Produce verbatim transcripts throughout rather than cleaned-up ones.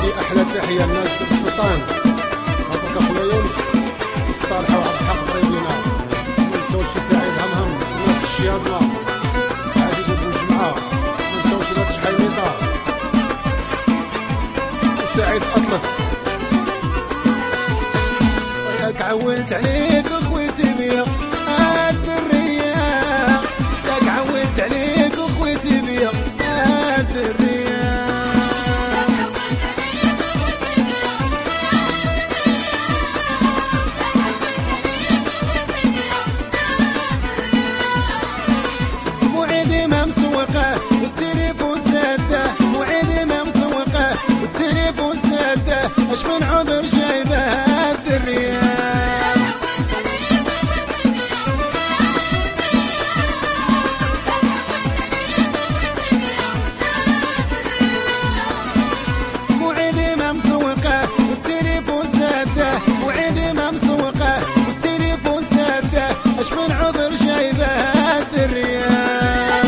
هذه احلى تحيه للناس ديال السلطان. هذاك اخويا يونس الصالحه وعبد الحق قريبينا، ما نساوش سعيد همهم ناس الشياضه، عزيز بوجمعه، ما نساوش ولاد شحيميطه وسعيد اطلس. ياك عولت عليك اخويتي بيا هاد الرياح، ياك عولت عليك اخويتي بيا هاد الرياح. موعدي ما مسوقه والتليفون ساده، موعدي ما مسوقه والتليفون ساده، اش من عذر جايبه هاد الرياح. موعدي ما مسوقه والتليفون ساده، موعدي ما مسوقه والتليفون ساده، اش من عذر جايبه هاد الرياح.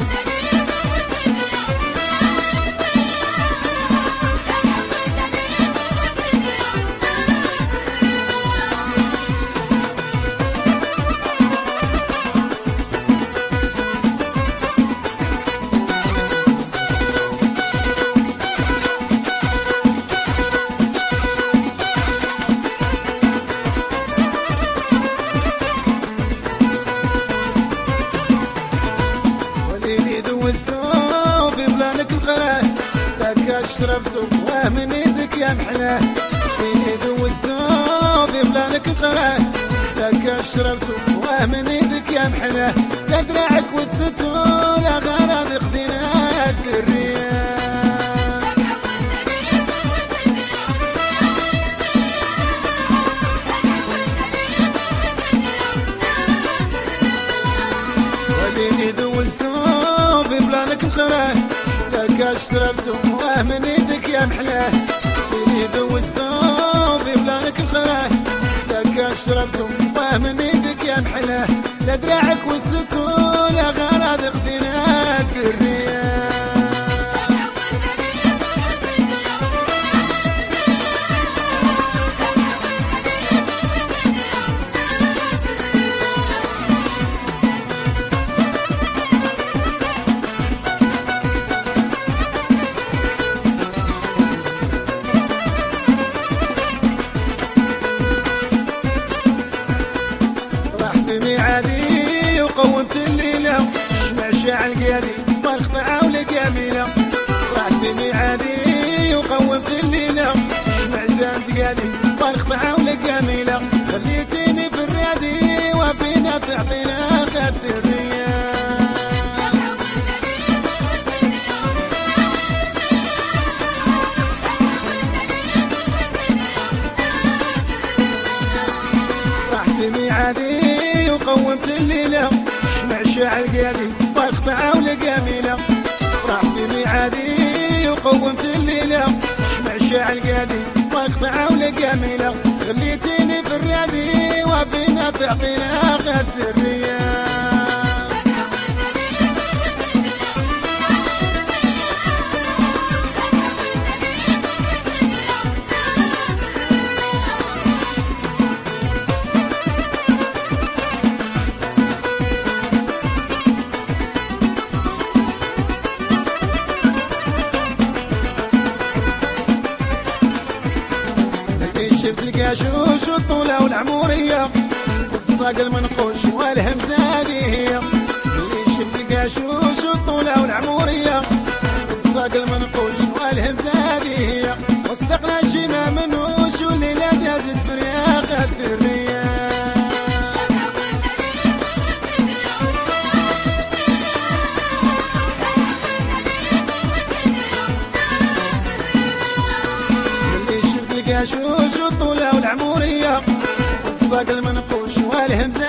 دوزتو في بلانك القراه، لك شربتو واه من يدك يا محلاه. فيني دوزتو في بلانك القراه، لك شربتو واه من يدك يا محلاه. لا دراعك وستو لا غراض خديناك الرياح. وليني دوزتو في بلانك القراه، لك شربتو واه من يدك يا محلاه. فيني دوزتو في بلانك القراه، لك شربتو واه من يدك يا محلاه. لا دراعك وستو لا غراض خديناك الرياح. ميعادي وقومت الليلة شمع شاع القيادي والقطعة والقاميلة. فرحت ميعادي وقومت الليلة شمع زاد قيادي والقطعة والقاميلة. خليتيني في الرادي وفينا تعطينا خد الرياح. فرحت ميعادي وقومت الليلة شمع شاع القيادي والقطعة والقاميلة. فرحت ميعادي وقومت الليلة شمع شاع القيادي والقطعة والقاميلة. خليتيني في الرادي وفينا تعطينا خد الرياح. شفت القاشوش والطولة والعمورية والصاق المنقوش والهمزة هذه هي. اللي شفت القاشوش والطولة والعمورية والصاق المنقوش والهمزة هذه هي. واصدقنا الشيمة منوش والليلة دازت فرياق خد الرياح. اللي شفت القاشوش والطولة والعمورية والصاق المنقوش والهمزة